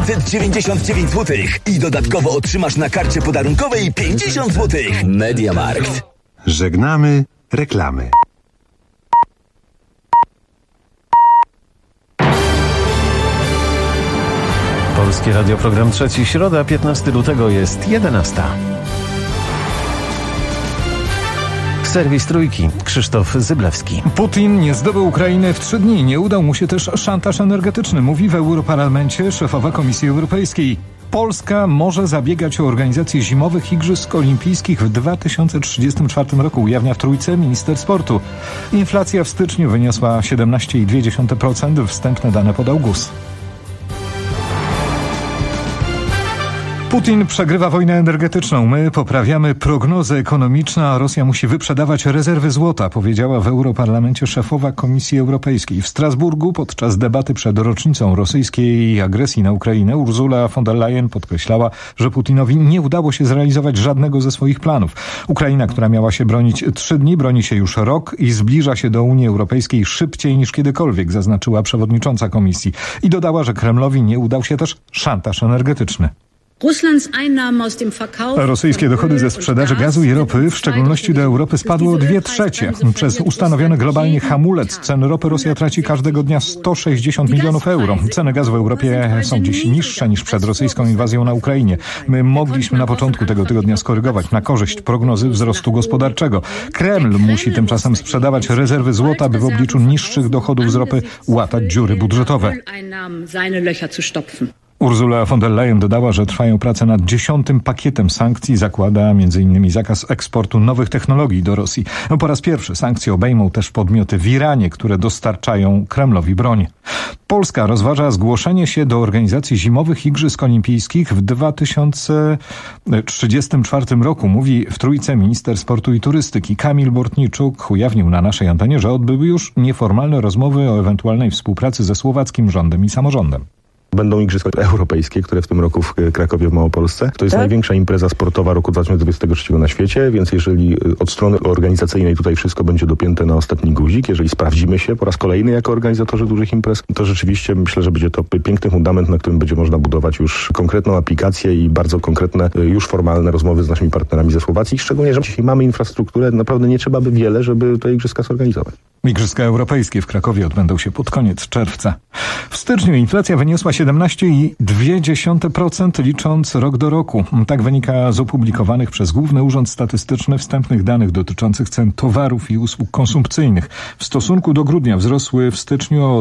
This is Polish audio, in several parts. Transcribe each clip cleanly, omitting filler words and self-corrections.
999 zł i dodatkowo otrzymasz na karcie podarunkowej 50 zł. MediaMarkt. Żegnamy reklamy. Polskie Radio, program trzeci, środa, 15 lutego jest 11. Serwis Trójki, Krzysztof Zyblewski. Putin nie zdobył Ukrainy w 3 dni. Nie udał mu się też szantaż energetyczny, mówi w Europarlamencie szefowa Komisji Europejskiej. Polska może zabiegać o organizację zimowych Igrzysk Olimpijskich w 2034 roku, ujawnia w Trójce minister sportu. Inflacja w styczniu wyniosła 17,2%, wstępne dane podał GUS. Putin przegrywa wojnę energetyczną. My poprawiamy prognozy ekonomiczne, a Rosja musi wyprzedawać rezerwy złota, powiedziała w Europarlamencie szefowa Komisji Europejskiej. W Strasburgu podczas debaty przed rocznicą rosyjskiej agresji na Ukrainę Ursula von der Leyen podkreślała, że Putinowi nie udało się zrealizować żadnego ze swoich planów. Ukraina, która miała się bronić 3 dni, broni się już rok i zbliża się do Unii Europejskiej szybciej niż kiedykolwiek, zaznaczyła przewodnicząca komisji. I dodała, że Kremlowi nie udał się też szantaż energetyczny. Rosyjskie dochody ze sprzedaży gazu i ropy, w szczególności do Europy, spadły o 2/3. Przez ustanowiony globalnie hamulec cen ropy Rosja traci każdego dnia 160 milionów euro. Ceny gazu w Europie są dziś niższe niż przed rosyjską inwazją na Ukrainie. My mogliśmy na początku tego tygodnia skorygować na korzyść prognozy wzrostu gospodarczego. Kreml musi tymczasem sprzedawać rezerwy złota, by w obliczu niższych dochodów z ropy łatać dziury budżetowe. Ursula von der Leyen dodała, że trwają prace nad 10. pakietem sankcji. Zakłada m.in. zakaz eksportu nowych technologii do Rosji. Po raz pierwszy sankcje obejmą też podmioty w Iranie, które dostarczają Kremlowi broń. Polska rozważa zgłoszenie się do organizacji zimowych Igrzysk Olimpijskich w 2034 roku, mówi w Trójce minister sportu i turystyki. Kamil Bortniczuk ujawnił na naszej antenie, że odbyły już nieformalne rozmowy o ewentualnej współpracy ze słowackim rządem i samorządem. Będą Igrzyska Europejskie, które w tym roku w Krakowie w Małopolsce. To jest największa impreza sportowa roku 2023 na świecie, więc jeżeli od strony organizacyjnej tutaj wszystko będzie dopięte na ostatni guzik, jeżeli sprawdzimy się po raz kolejny jako organizatorzy dużych imprez, to rzeczywiście myślę, że będzie to piękny fundament, na którym będzie można budować już konkretną aplikację i bardzo konkretne, już formalne rozmowy z naszymi partnerami ze Słowacji. Szczególnie, że jeśli mamy infrastrukturę, naprawdę nie trzeba by wiele, żeby te Igrzyska zorganizować. Igrzyska Europejskie w Krakowie odbędą się pod koniec czerwca. W styczniu inflacja wyniosła 17,2%, licząc rok do roku. Tak wynika z opublikowanych przez Główny Urząd Statystyczny wstępnych danych dotyczących cen towarów i usług konsumpcyjnych. W stosunku do grudnia wzrosły w styczniu o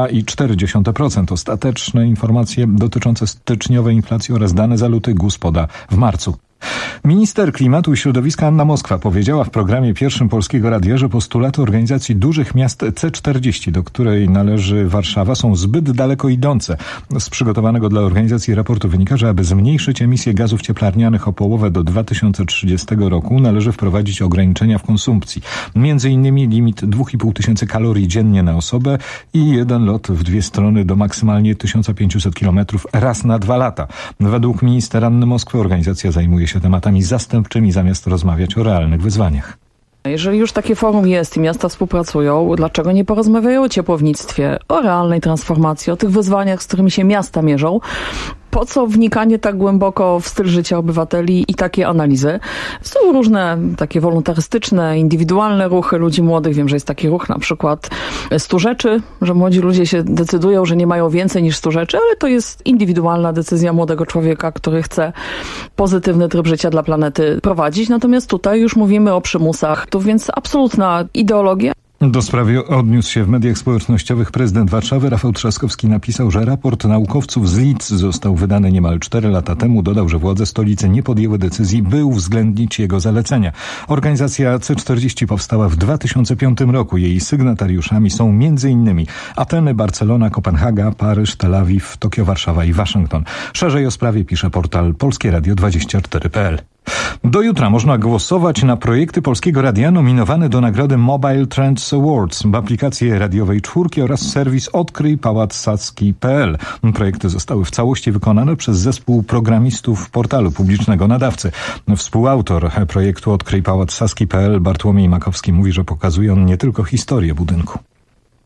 2,4%. Ostateczne informacje dotyczące styczniowej inflacji oraz dane za luty GUS poda w marcu. Minister Klimatu i Środowiska Anna Moskwa powiedziała w programie pierwszym Polskiego Radia, że postulaty organizacji dużych miast C40, do której należy Warszawa, są zbyt daleko idące. Z przygotowanego dla organizacji raportu wynika, że aby zmniejszyć emisję gazów cieplarnianych o połowę do 2030 roku należy wprowadzić ograniczenia w konsumpcji. Między innymi limit 2500 kalorii dziennie na osobę i 1 lot w 2 strony do maksymalnie 1500 km raz na 2 lata. Według minister Anny Moskwy organizacja zajmuje się tematami zastępczymi zamiast rozmawiać o realnych wyzwaniach. Jeżeli już takie forum jest i miasta współpracują, dlaczego nie porozmawiają o ciepłownictwie, o realnej transformacji, o tych wyzwaniach, z którymi się miasta mierzą? Po co wnikanie tak głęboko w styl życia obywateli i takie analizy? Są różne takie wolontarystyczne, indywidualne ruchy ludzi młodych. Wiem, że jest taki ruch na przykład 100 rzeczy, że młodzi ludzie się decydują, że nie mają więcej niż 100 rzeczy, ale to jest indywidualna decyzja młodego człowieka, który chce pozytywny tryb życia dla planety prowadzić. Natomiast tutaj już mówimy o przymusach. To więc absolutna ideologia. Do sprawy odniósł się w mediach społecznościowych prezydent Warszawy. Rafał Trzaskowski napisał, że raport naukowców z Leeds został wydany niemal 4 lata temu. Dodał, że władze stolicy nie podjęły decyzji, by uwzględnić jego zalecenia. Organizacja C40 powstała w 2005 roku. Jej sygnatariuszami są m.in. Ateny, Barcelona, Kopenhaga, Paryż, Tel Awiw, Tokio, Warszawa i Waszyngton. Szerzej o sprawie pisze portal polskieradio24.pl. Do jutra można głosować na projekty Polskiego Radia nominowane do nagrody Mobile Trends Awards, aplikacje radiowej Czwórki oraz serwis odkryjpałacsaski.pl. Projekty zostały w całości wykonane przez zespół programistów portalu publicznego nadawcy. Współautor projektu Odkryjpałacsaski.pl Bartłomiej Makowski mówi, że pokazuje on nie tylko historię budynku.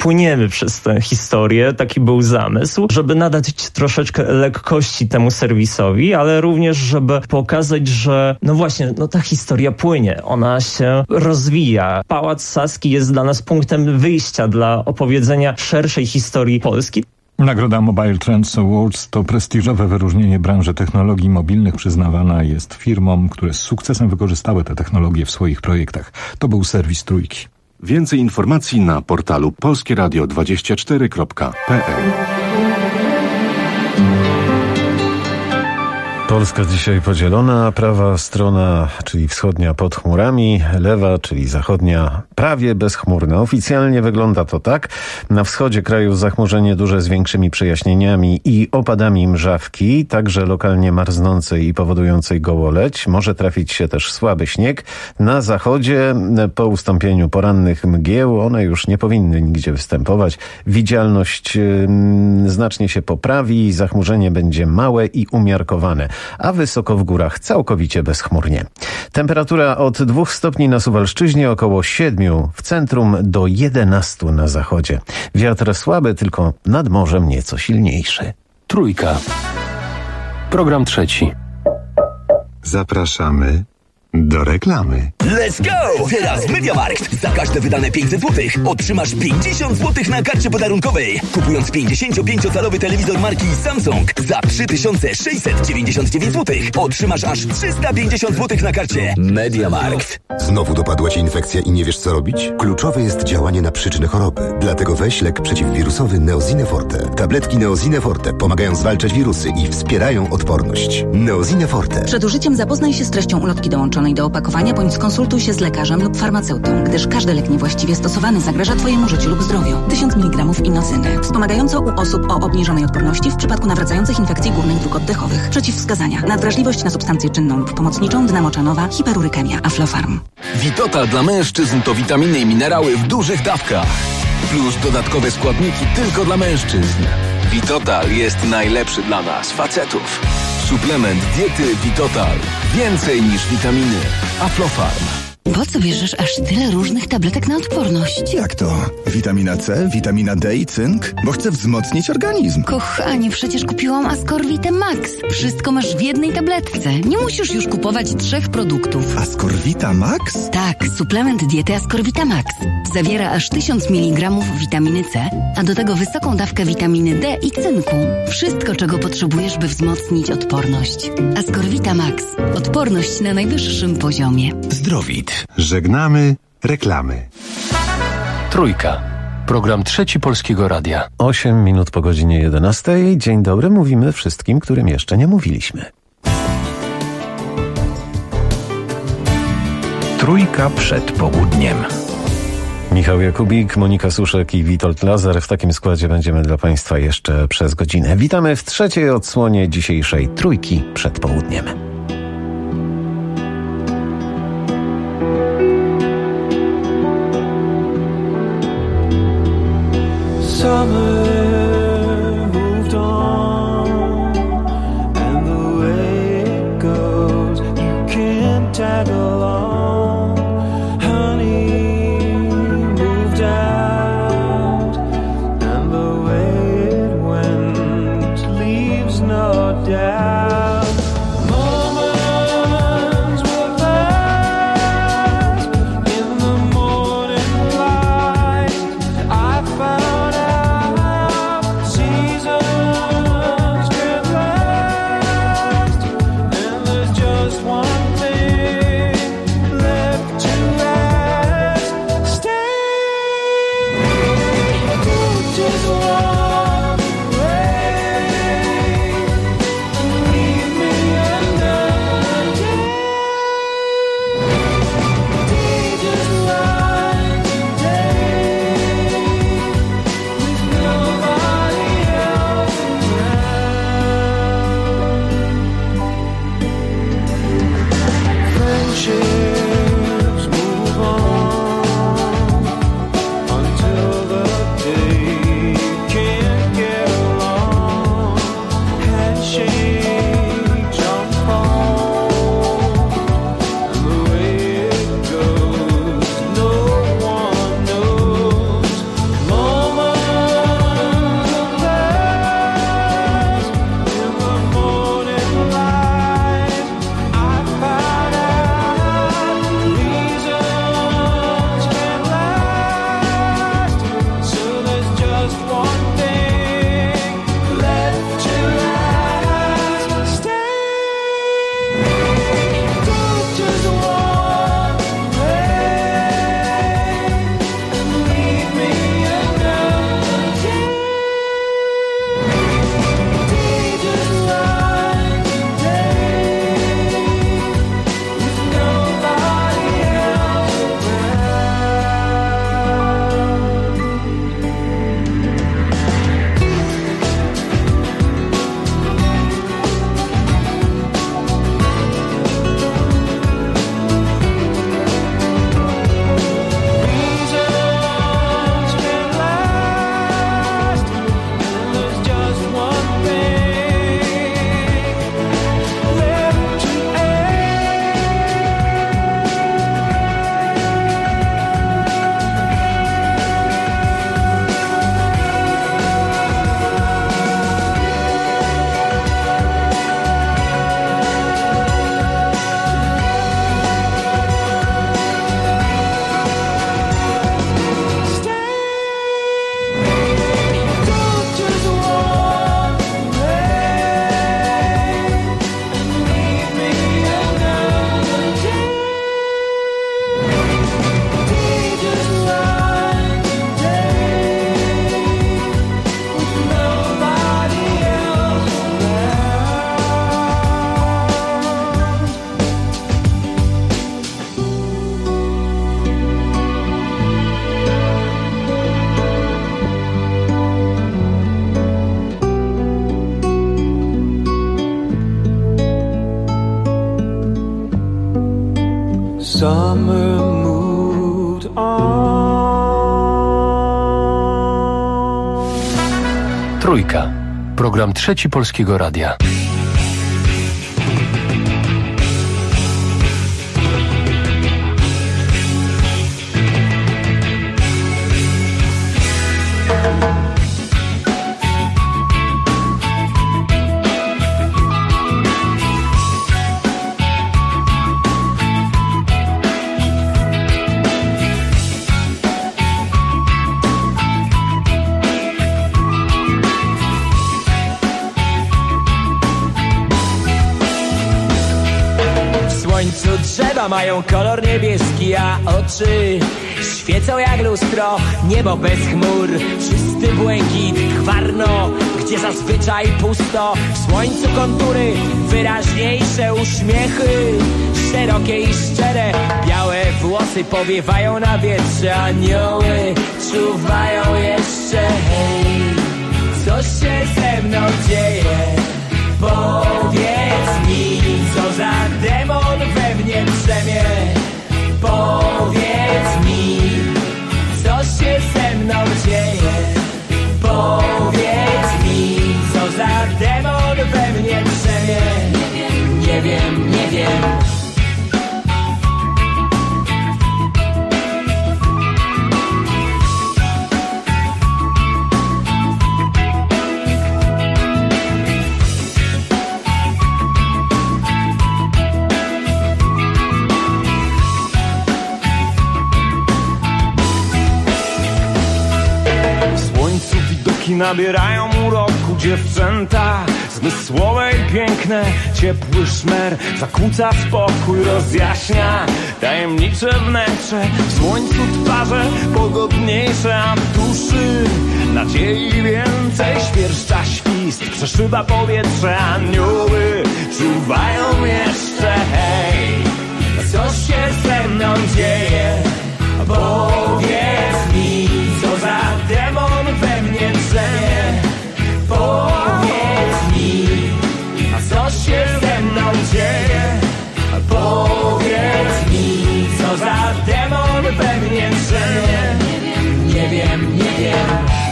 płyniemy przez tę historię. Taki był zamysł, żeby nadać troszeczkę lekkości temu serwisowi, ale również, żeby pokazać, że ta historia płynie, ona się rozwija. Pałac Saski jest dla nas punktem wyjścia dla opowiedzenia szerszej historii Polski. Nagroda Mobile Trends Awards to prestiżowe wyróżnienie branży technologii mobilnych. Przyznawana jest firmom, które z sukcesem wykorzystały te technologie w swoich projektach. To był serwis Trójki. Więcej informacji na portalu polskieradio24.pl. Polska dzisiaj podzielona, prawa strona, czyli wschodnia pod chmurami, lewa, czyli zachodnia prawie bezchmurna. Oficjalnie wygląda to tak. Na wschodzie kraju zachmurzenie duże z większymi przejaśnieniami i opadami mrzawki, także lokalnie marznącej i powodującej gołoleć. Może trafić się też słaby śnieg. Na zachodzie po ustąpieniu porannych mgieł one już nie powinny nigdzie występować. Widzialność znacznie się poprawi, zachmurzenie będzie małe i umiarkowane, a wysoko w górach całkowicie bezchmurnie. Temperatura od 2 stopni na Suwalszczyźnie, około 7 w centrum do 11 na zachodzie. Wiatr słaby, tylko nad morzem nieco silniejszy. Trójka. Program trzeci. Zapraszamy do reklamy. Let's go! Teraz MediaMarkt. Za każde wydane 500 zł otrzymasz 50 zł na karcie podarunkowej. Kupując 55-calowy telewizor marki Samsung za 3699 zł otrzymasz aż 350 zł na karcie. MediaMarkt. Znowu dopadła Cię infekcja i nie wiesz co robić? Kluczowe jest działanie na przyczynę choroby. Dlatego weź lek przeciwwirusowy Neosine Forte. Tabletki Neosine Forte pomagają zwalczać wirusy i wspierają odporność. Neosine Forte. Przed użyciem zapoznaj się z treścią ulotki dołączonej do opakowania, bądź skonsultuj się z lekarzem lub farmaceutą, gdyż każdy lek niewłaściwie stosowany zagraża Twojemu życiu lub zdrowiu. 1000 mg inocyny. Wspomagająco u osób o obniżonej odporności w przypadku nawracających infekcji górnych dróg oddechowych. Przeciwwskazania. Nadwrażliwość na substancję czynną lub pomocniczą, dnamoczanowa, hiperurykemia, Aflofarm. Vitotal dla mężczyzn to witaminy i minerały w dużych dawkach. Plus dodatkowe składniki tylko dla mężczyzn. Vitotal jest najlepszy dla nas, facetów. Suplement diety Vitotal. Więcej niż witaminy. Aflofarm. Po co bierzesz aż tyle różnych tabletek na odporność? Jak to? Witamina C, witamina D i cynk? Bo chcę wzmocnić organizm. Kochanie, przecież kupiłam Ascorvitę Max. Wszystko masz w jednej tabletce. Nie musisz już kupować 3 produktów. Ascorvita Max? Tak, suplement diety Ascorvita Max. Zawiera aż 1000 mg witaminy C, a do tego wysoką dawkę witaminy D i cynku. Wszystko, czego potrzebujesz, by wzmocnić odporność. Ascorvita Max. Odporność na najwyższym poziomie. Zdrowit. Żegnamy reklamy. Trójka. Program trzeci Polskiego Radia. 8 minut po godzinie 11. Dzień dobry, mówimy wszystkim, którym jeszcze nie mówiliśmy. Trójka przed południem. Michał Jakubik, Monika Suszek i Witold Lazar. W takim składzie będziemy dla Państwa jeszcze przez godzinę. Witamy w trzeciej odsłonie dzisiejszej Trójki przed południem. Summer moved on, and the way it goes, you can't tag along. Honey moved out, and the way it went leaves no doubt. Moments will pass in the morning light. I found seasons can last, and there's just one thing left to ask. Stay, don't just walk away and leave me another day. Day just like today, with nobody else around. Friendships move on until the day you can't get along. Handshake, jump phone, and the way it goes, no one knows. Moments summer moved on. Trójka. Program Trzeci Polskiego Radia. Drzewa mają kolor niebieski, a oczy świecą jak lustro. Niebo bez chmur, czysty błękit, gwarno, gdzie zazwyczaj pusto. W słońcu kontury, wyraźniejsze uśmiechy, szerokie i szczere. Białe włosy powiewają na wietrze, anioły czuwają jeszcze. Hej, co się ze mną dzieje? Powiedz mi, co za demon we mnie drzemie. Powiedz mi, co się ze mną dzieje. Powiedz mi, co za demon we mnie drzemie. Nie wiem, nie wiem. Nabierają uroku dziewczęta, zmysłowe i piękne. Ciepły szmer zakłóca spokój, rozjaśnia tajemnicze wnętrze. W słońcu twarze pogodniejsze, a w duszy nadziei więcej. Świerszcza świst, przeszyba powietrze, anioły czuwają jeszcze. Hej, co się ze mną dzieje? Powiedz mi, co za demon we mnie drzemie. Powiedz mi, a co się ze mną dzieje? Powiedz mi, co za demon we mnie drzemie. Nie wiem, nie wiem.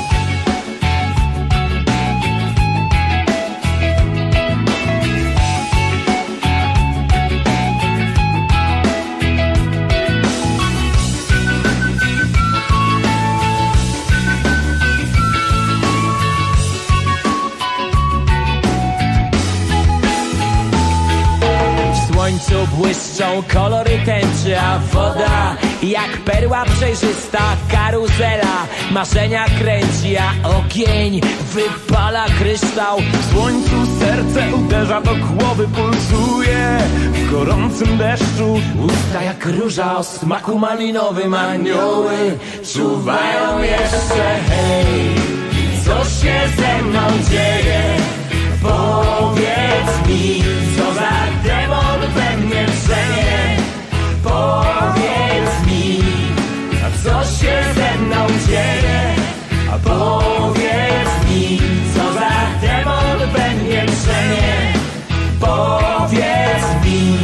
Błyszczą kolory tęczy, a woda jak perła przejrzysta. Karuzela marzenia kręci, a ogień wypala kryształ. W słońcu serce uderza do głowy, pulsuje w gorącym deszczu. Usta jak róża o smaku malinowym, anioły czuwają jeszcze. Hej, co się ze mną dzieje? Powiedz mi, co za demon we mnie drzemie. Powiedz mi, co się ze mną dzieje. Powiedz mi, co za demon we mnie drzemie. Powiedz mi.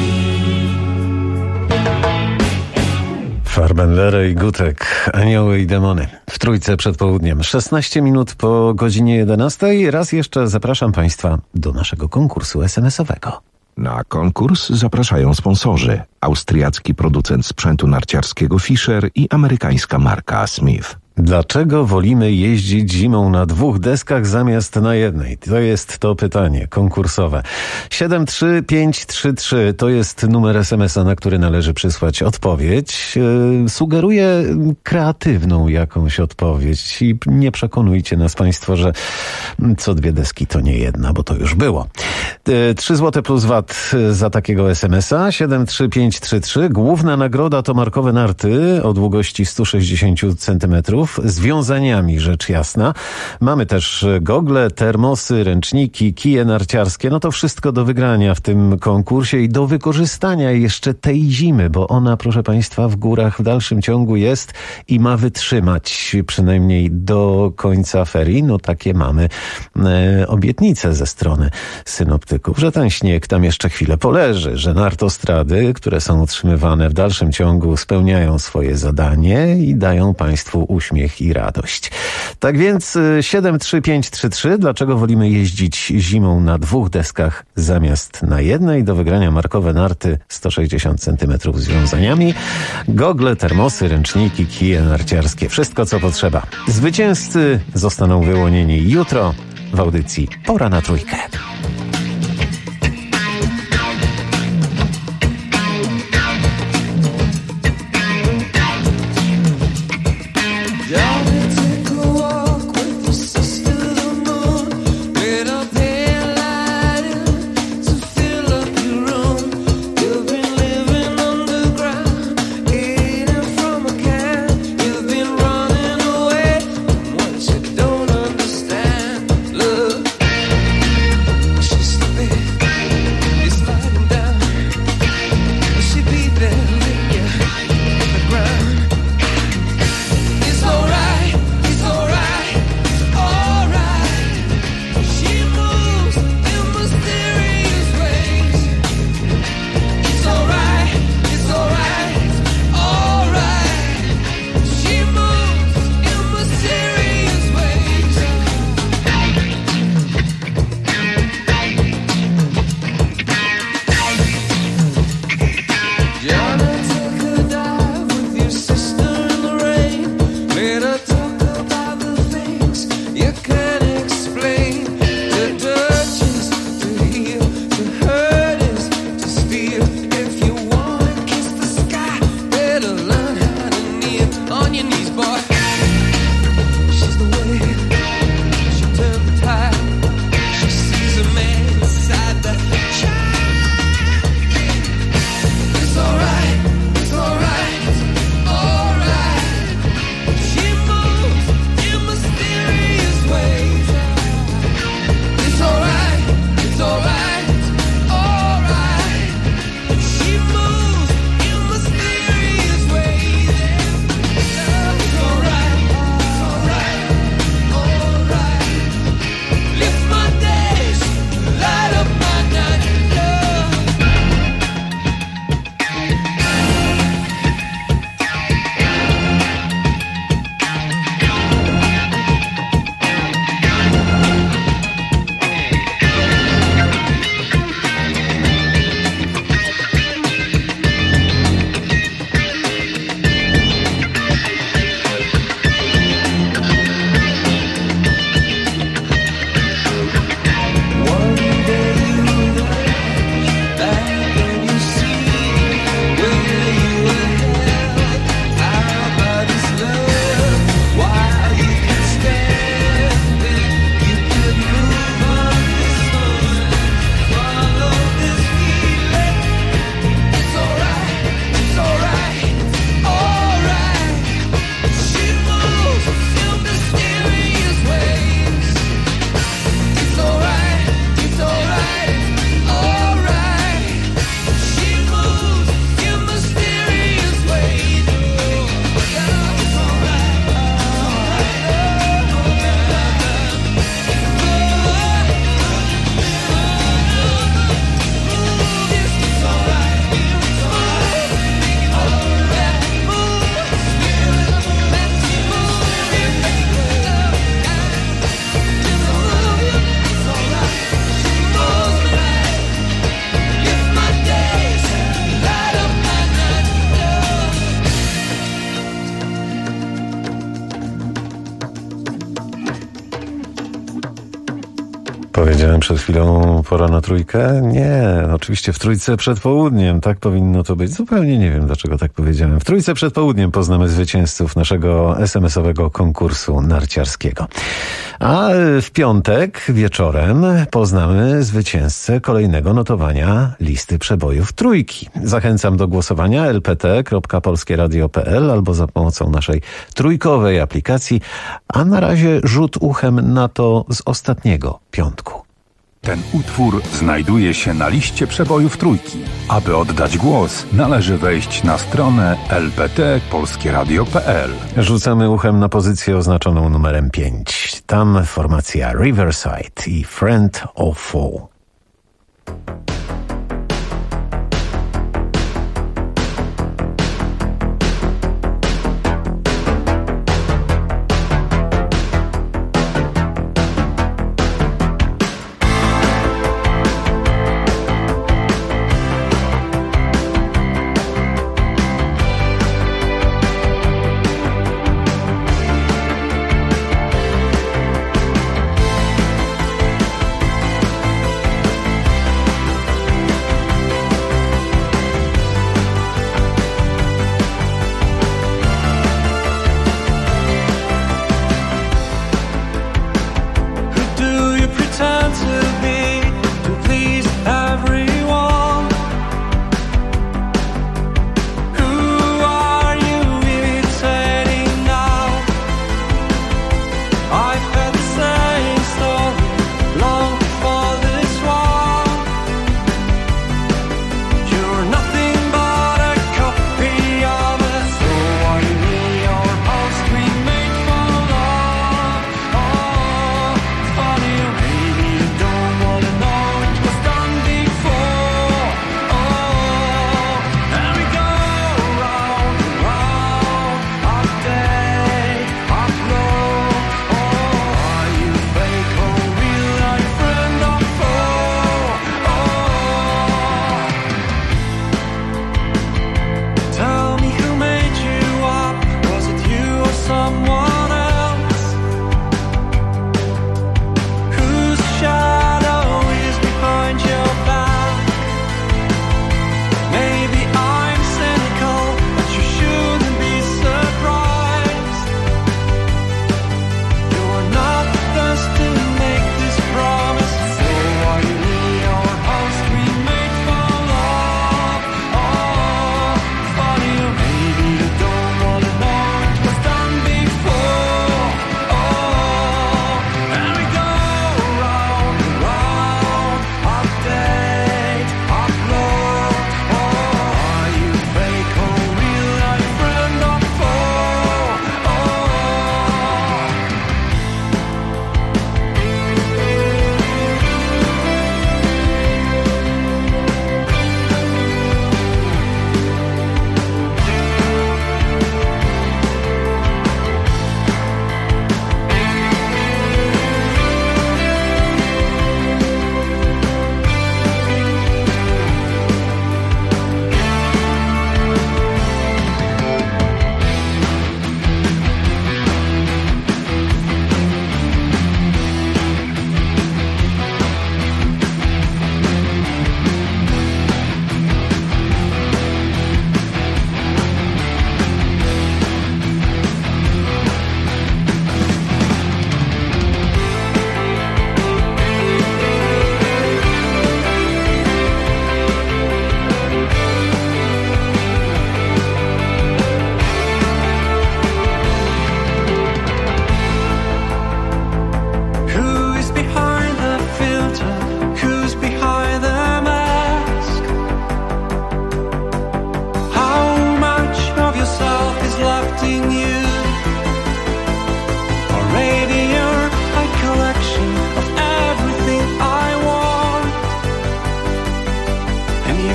Farbenlere i Gutek, Anioły i Demony. W Trójce przed południem. 16 minut po godzinie 11. Raz jeszcze zapraszam Państwa do naszego konkursu SMS-owego. Na konkurs zapraszają sponsorzy. Austriacki producent sprzętu narciarskiego Fischer i amerykańska marka Smith. Dlaczego wolimy jeździć zimą na 2 deskach zamiast na jednej? To jest to pytanie konkursowe. 73533 to jest numer SMS-a, na który należy przysłać odpowiedź. Sugeruję kreatywną jakąś odpowiedź i nie przekonujcie nas Państwo, że co 2 deski to nie jedna, bo to już było. 3 zł plus VAT za takiego SMS-a. 73533. Główna nagroda to markowe narty o długości 160 cm. Z wiązaniami, rzecz jasna. Mamy też gogle, termosy, ręczniki, kije narciarskie. No to wszystko do wygrania w tym konkursie i do wykorzystania jeszcze tej zimy, bo ona, proszę Państwa, w górach w dalszym ciągu jest i ma wytrzymać przynajmniej do końca ferii. No takie mamy obietnice ze strony synoptyków. synoptyków, że ten śnieg tam jeszcze chwilę poleży, że nartostrady, które są utrzymywane w dalszym ciągu, spełniają swoje zadanie i dają państwu uśmiech i radość. Tak więc 73533, dlaczego wolimy jeździć zimą na 2 deskach zamiast na jednej? Do wygrania markowe narty 160 cm z wiązaniami, gogle, termosy, ręczniki, kije narciarskie, wszystko co potrzeba. Zwycięzcy zostaną wyłonieni jutro w audycji Pora na Trójkę. Powiedziałem przed chwilą Pora na Trójkę? Nie, oczywiście w Trójce przed południem. Tak powinno to być. Zupełnie nie wiem, dlaczego tak powiedziałem. W Trójce przed południem poznamy zwycięzców naszego SMS-owego konkursu narciarskiego. A w piątek wieczorem poznamy zwycięzcę kolejnego notowania listy przebojów Trójki. Zachęcam do głosowania lpt.polskieradio.pl albo za pomocą naszej trójkowej aplikacji, a na razie rzut uchem na to z ostatniego piątku. Ten utwór znajduje się na liście przebojów Trójki. Aby oddać głos, należy wejść na stronę lpt.polskieradio.pl. Rzucamy uchem na pozycję oznaczoną numerem 5. Tam formacja Riverside i Friend or Foe.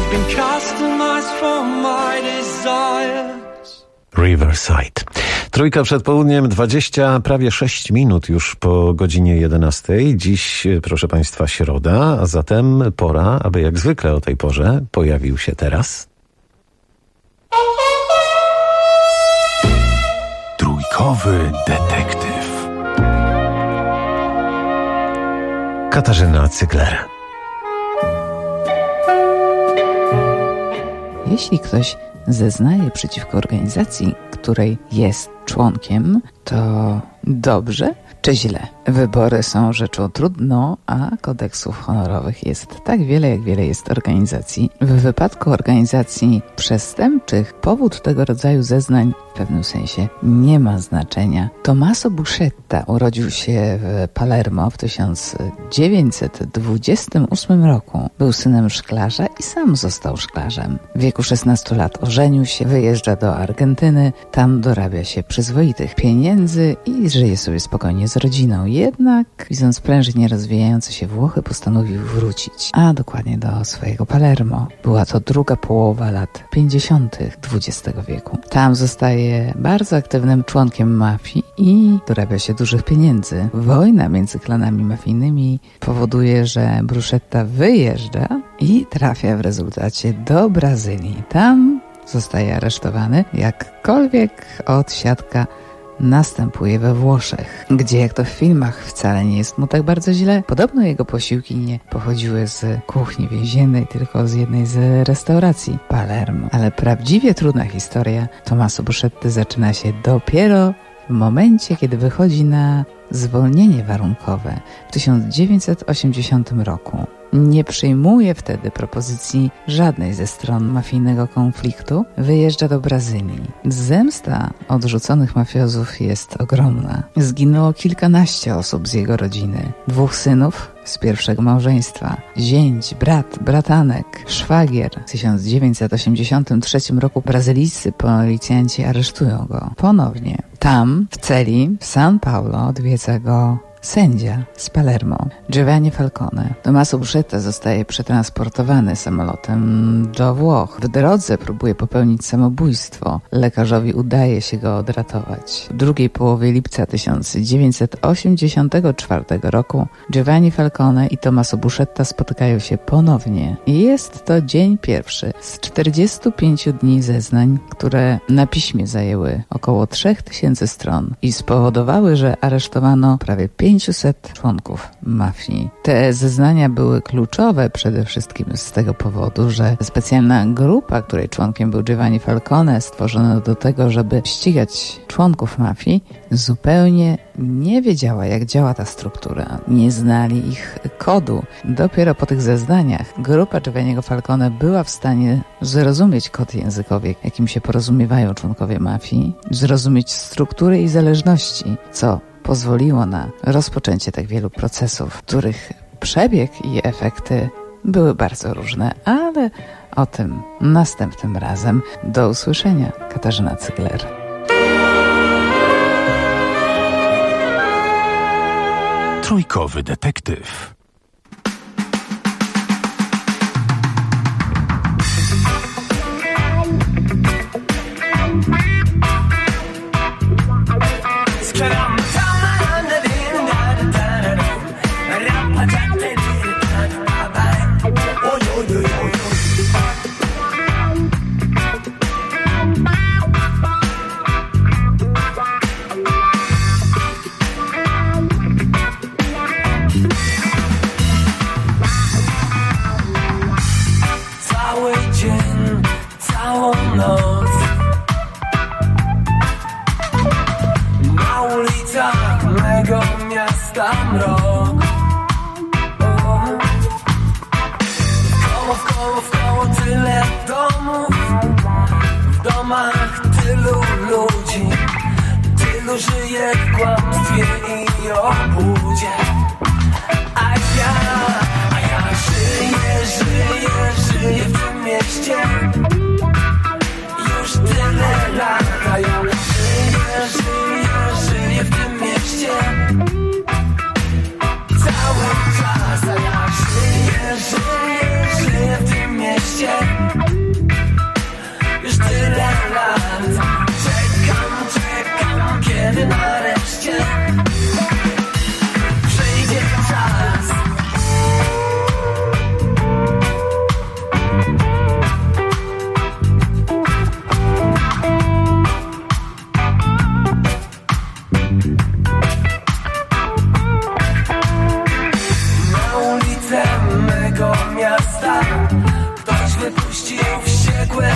been customized for my desires. Riverside. Trójka przed południem, prawie 6 minut już po godzinie 11. Dziś, proszę Państwa, środa, a zatem pora, aby jak zwykle o tej porze pojawił się teraz Trójkowy detektyw. Katarzyna Cygler. Jeśli ktoś zeznaje przeciwko organizacji, której jest członkiem, to dobrze czy źle? Wybory są rzeczą trudną, a kodeksów honorowych jest tak wiele, jak wiele jest organizacji. W wypadku organizacji przestępczych powód tego rodzaju zeznań w pewnym sensie nie ma znaczenia. Tommaso Buscetta urodził się w Palermo w 1928 roku. Był synem szklarza i sam został szklarzem. W wieku 16 lat ożenił się, wyjeżdża do Argentyny, tam dorabia się przyzwoitych pieniędzy i żyje sobie spokojnie z rodziną. Jednak, widząc prężnie rozwijające się Włochy, postanowił wrócić, a dokładnie do swojego Palermo. Była to druga połowa lat 50. XX wieku. Tam zostaje bardzo aktywnym członkiem mafii i dorabia się dużych pieniędzy. Wojna między klanami mafijnymi powoduje, że Buscetta wyjeżdża i trafia w rezultacie do Brazylii. Tam zostaje aresztowany, jakkolwiek odsiadka następuje we Włoszech, gdzie jak to w filmach wcale nie jest mu tak bardzo źle. Podobno jego posiłki nie pochodziły z kuchni więziennej, tylko z jednej z restauracji Palermo. Ale prawdziwie trudna historia Tommaso Buscetty zaczyna się dopiero w momencie, kiedy wychodzi na zwolnienie warunkowe w 1980 roku. Nie przyjmuje wtedy propozycji żadnej ze stron mafijnego konfliktu. Wyjeżdża do Brazylii. Zemsta odrzuconych mafiozów jest ogromna. Zginęło kilkanaście osób z jego rodziny. 2 synów z pierwszego małżeństwa. Zięć, brat, bratanek, szwagier. W 1983 roku brazylijscy policjanci aresztują go ponownie. Tam, w celi w São Paulo, odwiedza go sędzia z Palermo, Giovanni Falcone. Tommaso Buscetta zostaje przetransportowany samolotem do Włoch. W drodze próbuje popełnić samobójstwo. Lekarzowi udaje się go odratować. W drugiej połowie lipca 1984 roku Giovanni Falcone i Tommaso Buscetta spotykają się ponownie. I jest to dzień pierwszy z 45 dni zeznań, które na piśmie zajęły około 3000 stron i spowodowały, że aresztowano prawie 500 członków mafii. Te zeznania były kluczowe przede wszystkim z tego powodu, że specjalna grupa, której członkiem był Giovanni Falcone, stworzona do tego, żeby ścigać członków mafii, zupełnie nie wiedziała, jak działa ta struktura. Nie znali ich kodu. Dopiero po tych zeznaniach grupa Giovanniego Falcone była w stanie zrozumieć kod językowy, jakim się porozumiewają członkowie mafii, zrozumieć struktury i zależności, co pozwoliło na rozpoczęcie tak wielu procesów, których przebieg i efekty były bardzo różne, ale o tym następnym razem. Do usłyszenia. Katarzyna Cygler. Trójkowy detektyw. W koło tyle domów, w domach tylu ludzi, tylu żyje w kłamstwie i obłudzie. A ja żyję w tym mieście już tyle lat. A ja żyję w tym mieście cały czas. A ja żyję w tym mieście.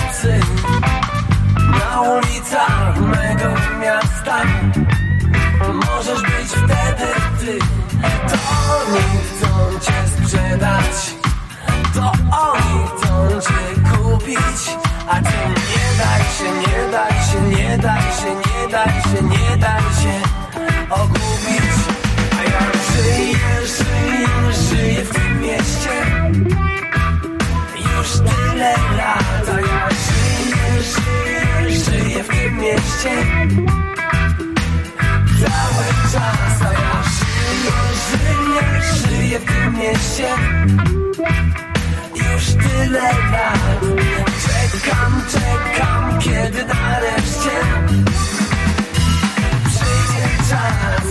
nocy na ulicach mego miasta. Możesz być wtedy ty. To oni chcą cię sprzedać, to oni chcą cię kupić, a ty nie daj się, nie daj się, nie daj się, nie daj się, nie daj się ogubić. A ja żyję w tym mieście już tyle lat. A ja żyję w tym mieście cały czas. A ja żyję w tym mieście już tyle lat. Czekam, kiedy nareszcie przyjdzie czas.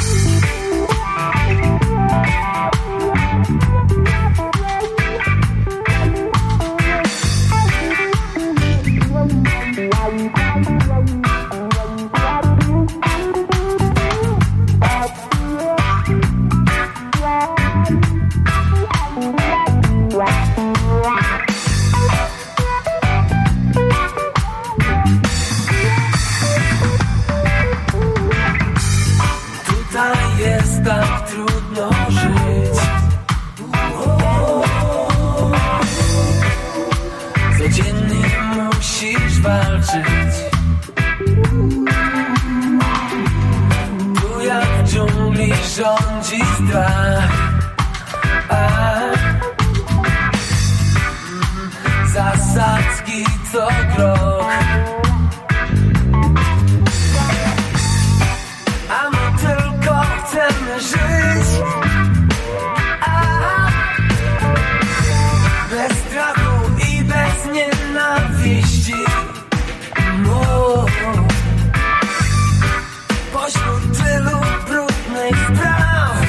Tak trudno żyć. Codziennie musisz walczyć. Tu jak w dżungli rządzi strach. Zasadzki co krok. A my tylko chcemy żyć, bez strachu i bez nienawiści. Pośród tylu brudnych spraw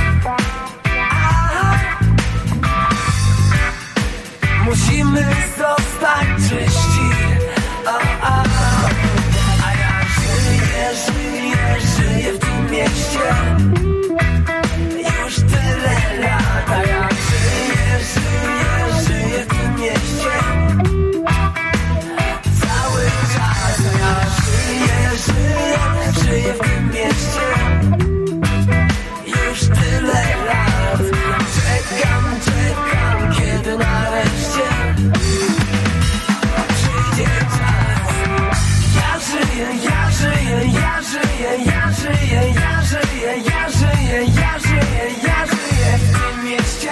musimy zostać czyści. A ja żyję w tym mieście już tyle lat. A ja żyję w tym mieście cały czas. A ja żyję w tym mieście już tyle lat. Czekam, kiedy nareszcie przyjdzie czas. Ja żyję w tym mieście,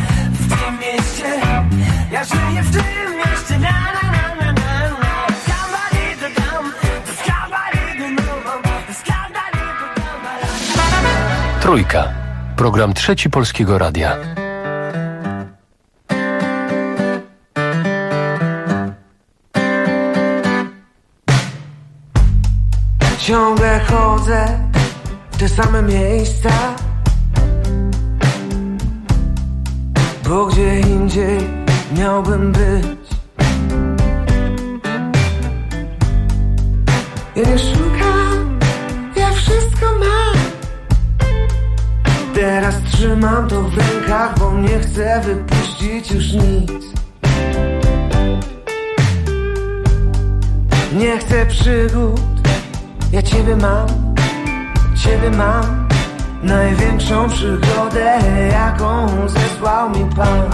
ja żyję w tym mieście, na na na na na na. Trójka. Program Trzeci Polskiego Radia. Ciągle chodzę w te same miejsca, bo gdzie indziej miałbym być. Ja nie szukam, ja wszystko mam. Teraz trzymam to w rękach, bo nie chcę wypuścić już nic. Nie chcę przygód, ja Ciebie mam, największą przygodę, jaką zesłał mi Pan.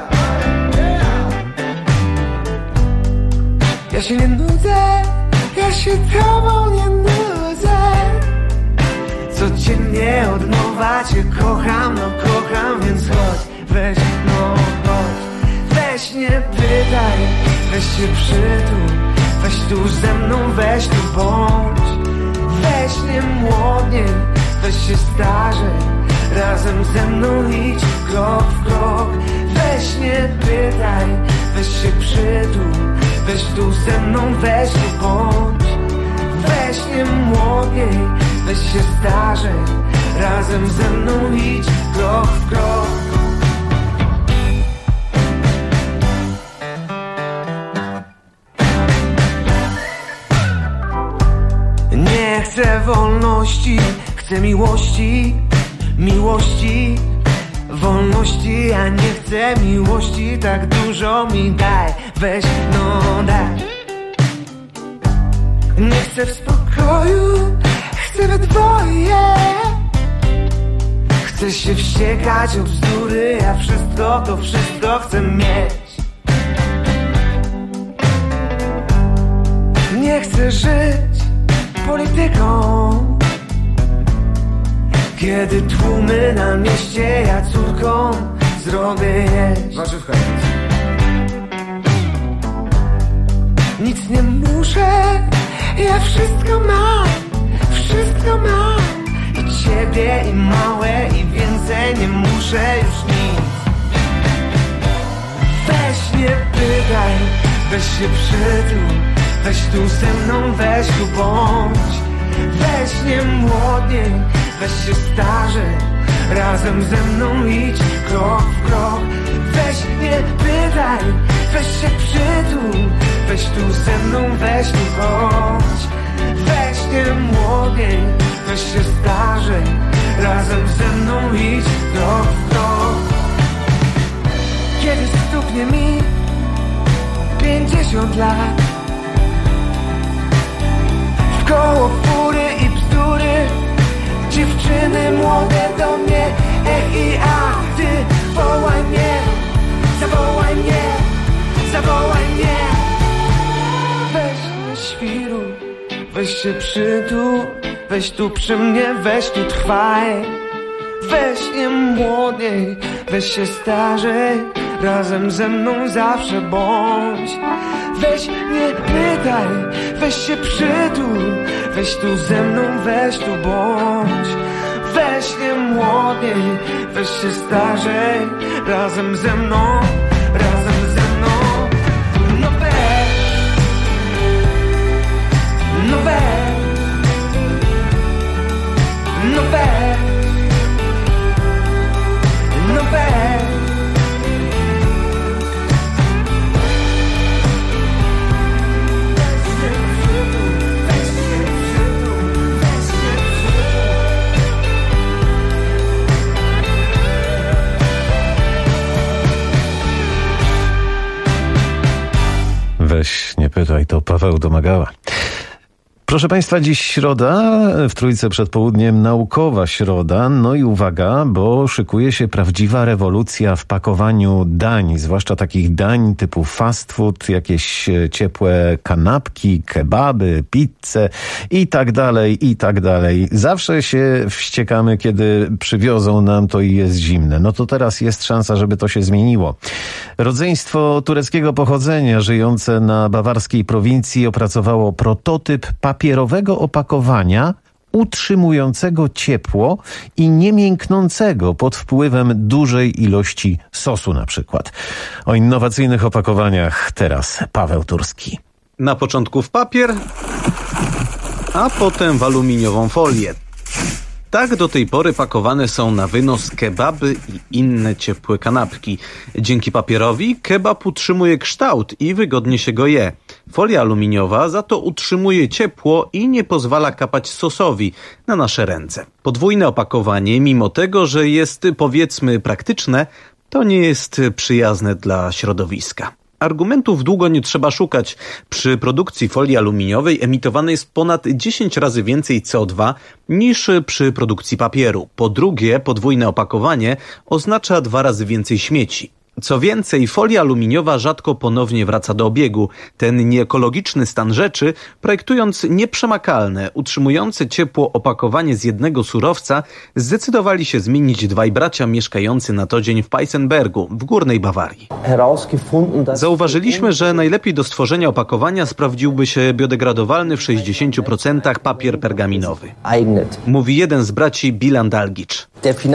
Ja się nie nudzę, ja się Tobą nie nudzę. Codziennie od nowa Cię kocham, więc chodź, weź, chodź. Weź nie pytaj, weź się przytul, weź tu ze mną, weź tu bądź. Weź nie młodniej, weź się starzej, razem ze mną idź krok w krok. Weź nie pytaj, weź się przytul, weź tu ze mną, weź tu bądź. Weź nie młodniej, weź się starzej, razem ze mną idź krok w krok. Nie chcę wolności, chcę miłości, wolności, a nie chcę miłości. Tak dużo mi daj, weź, daj. Nie chcę w spokoju, chcę we dwoje. Chcę się wściekać o bzdury, a to wszystko chcę mieć. Nie chcę żyć polityką, kiedy tłumy na mieście, ja córką zrobię jeść. Warzywka. Nic nie muszę, ja wszystko mam. I ciebie, i małe, i więcej nie muszę już nic. Weź nie pytaj, weź się przytul, weź tu ze mną, weź tu bądź. Weź nie młodniej, weź się starzej, razem ze mną idź krok w krok. Weź nie pytaj, weź się przytul, weź tu ze mną, weź tu chodź. Weź nie młodniej, weź się starzej, razem ze mną idź krok w krok. Kiedy stuknie mi 50 lat, wkoło fury i bzdury, dziewczyny młode do mnie, i a ty wołaj mnie, zawołaj mnie, zawołaj mnie. Weź nie świruj, weź się przytul, weź tu przy mnie, weź tu trwaj. Weź nie młodniej, weź się starzej, razem ze mną zawsze bądź. Weź nie pytaj, weź się przytul, weź tu ze mną, weź tu bądź. Weź nie młodniej, weź się starzej, razem ze mną, razem ze mną. No weź, no weź, no weź, no weź. Weź nie pytaj, to Paweł Domagała. Proszę Państwa, dziś środa, w Trójce przed południem naukowa środa. No i uwaga, bo szykuje się prawdziwa rewolucja w pakowaniu dań, zwłaszcza takich dań typu fast food, jakieś ciepłe kanapki, kebaby, pizze i tak dalej, i tak dalej. Zawsze się wściekamy, kiedy przywiozą nam to i jest zimne. No to teraz jest szansa, żeby to się zmieniło. Rodzeństwo tureckiego pochodzenia żyjące na bawarskiej prowincji opracowało prototyp papierowego opakowania utrzymującego ciepło i nie mięknącego pod wpływem dużej ilości sosu na przykład. O innowacyjnych opakowaniach teraz Paweł Turski. Na początku w papier, a potem w aluminiową folię. Tak do tej pory pakowane są na wynos kebaby i inne ciepłe kanapki. Dzięki papierowi kebab utrzymuje kształt i wygodnie się go je. Folia aluminiowa za to utrzymuje ciepło i nie pozwala kapać sosowi na nasze ręce. Podwójne opakowanie, mimo tego, że jest powiedzmy praktyczne, to nie jest przyjazne dla środowiska. Argumentów długo nie trzeba szukać. Przy produkcji folii aluminiowej emitowane jest ponad 10 razy więcej CO2 niż przy produkcji papieru. Po drugie, podwójne opakowanie oznacza 2 razy więcej śmieci. Co więcej, folia aluminiowa rzadko ponownie wraca do obiegu. Ten nieekologiczny stan rzeczy, projektując nieprzemakalne, utrzymujące ciepło opakowanie z jednego surowca, zdecydowali się zmienić dwaj bracia mieszkający na co dzień w Peißenbergu, w górnej Bawarii. Zauważyliśmy, że najlepiej do stworzenia opakowania sprawdziłby się biodegradowalny w 60% papier pergaminowy. Mówi jeden z braci Bilan Dalgic.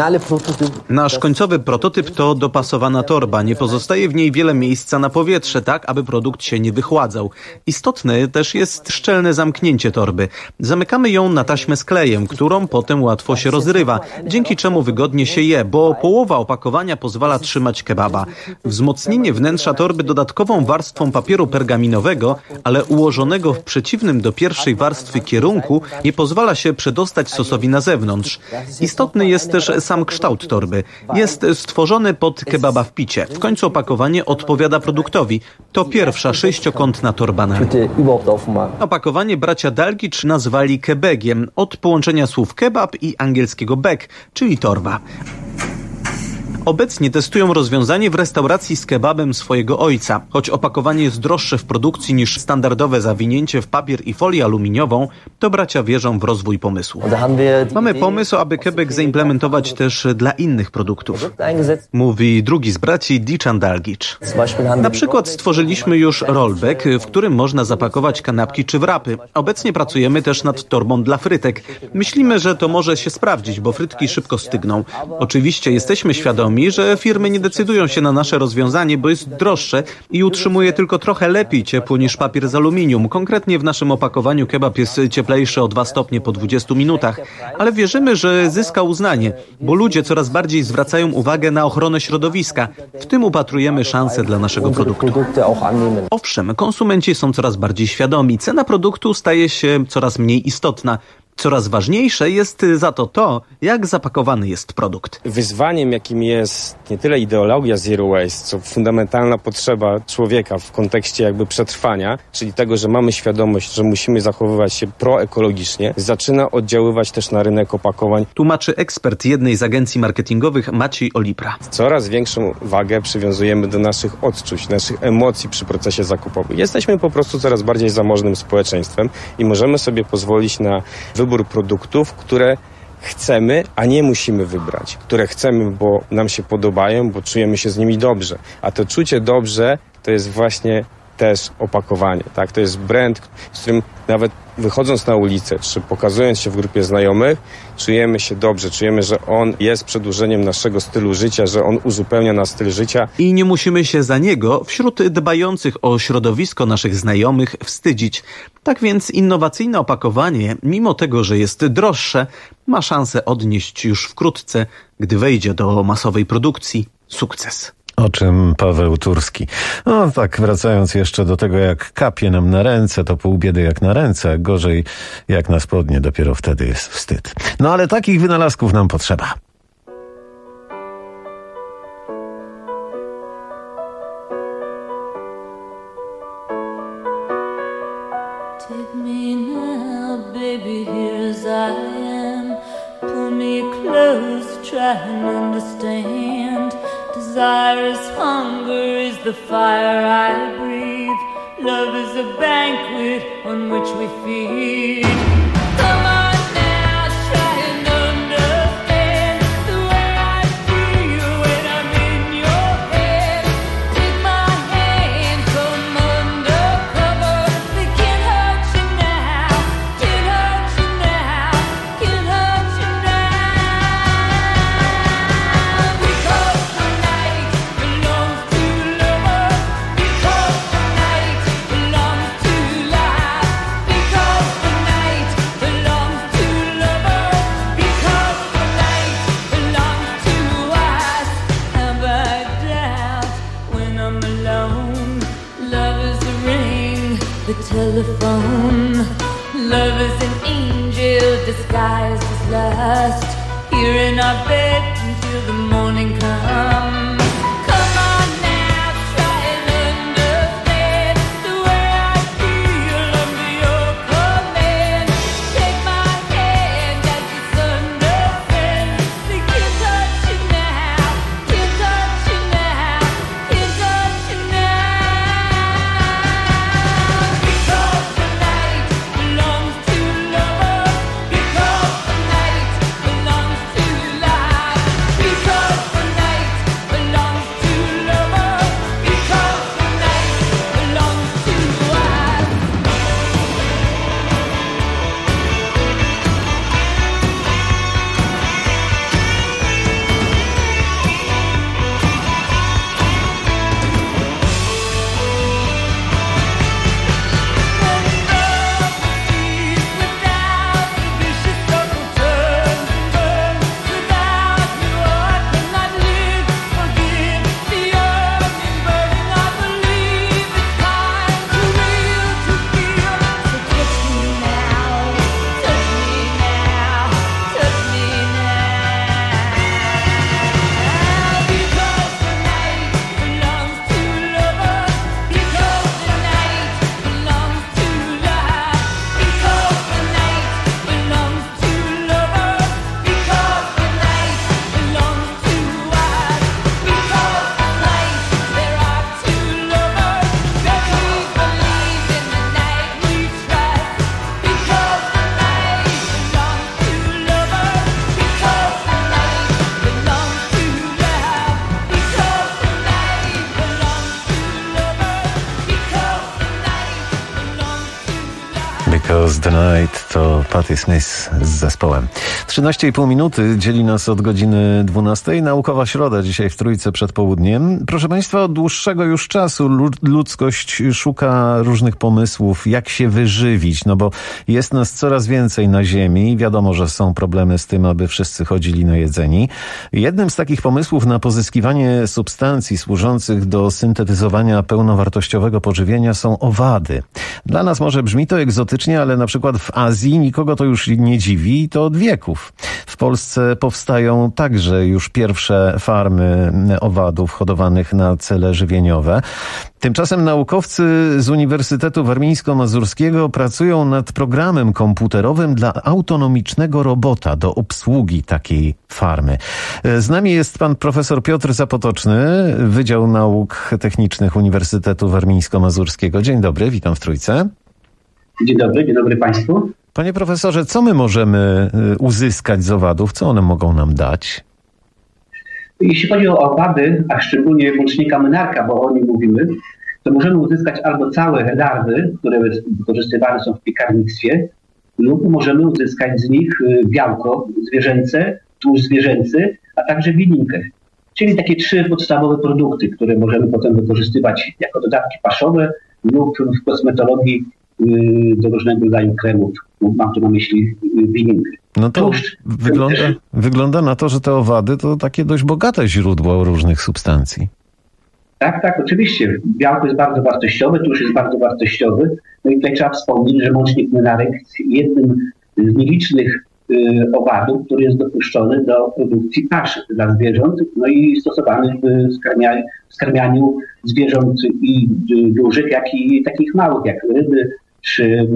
Nasz końcowy prototyp to dopasowana torba. Nie pozostaje w niej wiele miejsca na powietrze, tak aby produkt się nie wychładzał. Istotne też jest szczelne zamknięcie torby. Zamykamy ją na taśmę z klejem, którą potem łatwo się rozrywa, dzięki czemu wygodnie się je, bo połowa opakowania pozwala trzymać kebaba. Wzmocnienie wnętrza torby dodatkową warstwą papieru pergaminowego, ale ułożonego w przeciwnym do pierwszej warstwy kierunku, nie pozwala się przedostać sosowi na zewnątrz. Istotny jest też sam kształt torby. Jest stworzony pod kebaba w picie. życie. W końcu opakowanie odpowiada produktowi. To pierwsza 6-kątna torba na rynku. Opakowanie bracia Dalgicz nazwali kebegiem od połączenia słów kebab i angielskiego bag, czyli torba. Obecnie testują rozwiązanie w restauracji z kebabem swojego ojca. Choć opakowanie jest droższe w produkcji niż standardowe zawinięcie w papier i folię aluminiową, to bracia wierzą w rozwój pomysłu. Mamy pomysł, aby kebeg zaimplementować też dla innych produktów. Mówi drugi z braci, Dichan Dalgicz. Na przykład stworzyliśmy już rollback, w którym można zapakować kanapki czy wrapy. Obecnie pracujemy też nad torbą dla frytek. Myślimy, że to może się sprawdzić, bo frytki szybko stygną. Oczywiście jesteśmy świadomi, że firmy nie decydują się na nasze rozwiązanie, bo jest droższe i utrzymuje tylko trochę lepiej ciepło niż papier z aluminium. Konkretnie w naszym opakowaniu kebab jest cieplejszy o 2 stopnie po 20 minutach. Ale wierzymy, że zyska uznanie, bo ludzie coraz bardziej zwracają uwagę na ochronę środowiska. W tym upatrujemy szansę dla naszego produktu. Owszem, konsumenci są coraz bardziej świadomi. Cena produktu staje się coraz mniej istotna. Coraz ważniejsze jest za to, jak zapakowany jest produkt. Wyzwaniem, jakim jest nie tyle ideologia zero waste, co fundamentalna potrzeba człowieka w kontekście jakby przetrwania, czyli tego, że mamy świadomość, że musimy zachowywać się proekologicznie, zaczyna oddziaływać też na rynek opakowań. Tłumaczy ekspert jednej z agencji marketingowych Maciej Olipra. Coraz większą wagę przywiązujemy do naszych odczuć, naszych emocji przy procesie zakupowym. Jesteśmy po prostu coraz bardziej zamożnym społeczeństwem i możemy sobie pozwolić na wybór produktów, które chcemy, a nie musimy wybrać. Które chcemy, bo nam się podobają, bo czujemy się z nimi dobrze. A to czucie dobrze to jest właśnie też opakowanie. Tak? To jest brand, z którym nawet wychodząc na ulicę, czy pokazując się w grupie znajomych, czujemy się dobrze, czujemy, że on jest przedłużeniem naszego stylu życia, że on uzupełnia nasz styl życia. I nie musimy się za niego wśród dbających o środowisko naszych znajomych wstydzić. Tak więc innowacyjne opakowanie, mimo tego, że jest droższe, ma szansę odnieść już wkrótce, gdy wejdzie do masowej produkcji, sukces. O czym Paweł Turski. No tak, wracając jeszcze do tego, jak kapie nam na ręce, to pół biedy jak na ręce, gorzej jak na spodnie, dopiero wtedy jest wstyd. No ale takich wynalazków nam potrzeba. Take me now, baby, here as I am. Pull me close, try and understand. Desire is hunger, is the fire I breathe. Love is a banquet on which we feed. Come on now, try and understand the way I feel when I'm in your head. Take my hand, come undercover. They can't hurt you now, can't hurt you now, can't hurt you now. Because the night belongs to lovers. Because the night belongs to life. Because the night belongs to lovers. Because the night belongs to us. Have I doubt when I'm alone? Love is the ring, the telephone. Love is an angel disguised as lust. Here in our bed until the morning comes. Come on now, try and understand the way I feel under your command. Take my hand as the sun descends. They can't touch you now, can't touch you now, can't touch you now. Because the night belongs to lovers. Because the night belongs to life. Because the night belongs 'Cause the Night to Patti Smith z zespołem. 13,5 minuty dzieli nas od godziny 12. Naukowa środa dzisiaj w Trójce przed południem. Proszę Państwa, od dłuższego już czasu ludzkość szuka różnych pomysłów, jak się wyżywić, no bo jest nas coraz więcej na Ziemi. Wiadomo, że są problemy z tym, aby wszyscy chodzili najedzeni. Jednym z takich pomysłów na pozyskiwanie substancji służących do syntetyzowania pełnowartościowego pożywienia są owady. Dla nas może brzmi to egzotycznie, ale na przykład w Azji nikogo to już nie dziwi i to od wieków. W Polsce powstają także już pierwsze farmy owadów hodowanych na cele żywieniowe. Tymczasem naukowcy z Uniwersytetu Warmińsko-Mazurskiego pracują nad programem komputerowym dla autonomicznego robota do obsługi takiej farmy. Z nami jest pan profesor Piotr Zapotoczny, Wydział Nauk Technicznych Uniwersytetu Warmińsko-Mazurskiego. Dzień dobry, witam w Trójce. Dzień dobry Państwu. Panie profesorze, co my możemy uzyskać z owadów? Co one mogą nam dać? Jeśli chodzi o owady, a szczególnie łącznika menarka, bo o nim mówimy, to możemy uzyskać albo całe larwy, które wykorzystywane są w piekarnictwie, lub możemy uzyskać z nich białko zwierzęce, tłuszcz zwierzęcy, a także wininkę. Czyli takie 3 podstawowe produkty, które możemy potem wykorzystywać jako dodatki paszowe lub w kosmetologii do różnego rodzaju kremów. Mam tu na myśli wininkę. No to wygląda na to, że te owady to takie dość bogate źródło różnych substancji. Tak, oczywiście. Białko jest bardzo wartościowe, tłuszcz jest bardzo wartościowy. No i tutaj trzeba wspomnieć, że łącznik menarek jest jednym z nielicznych owadów, który jest dopuszczony do produkcji paszy dla zwierząt, no i stosowany w skarmianiu zwierząt i dużych, jak i takich małych, jak ryby, czy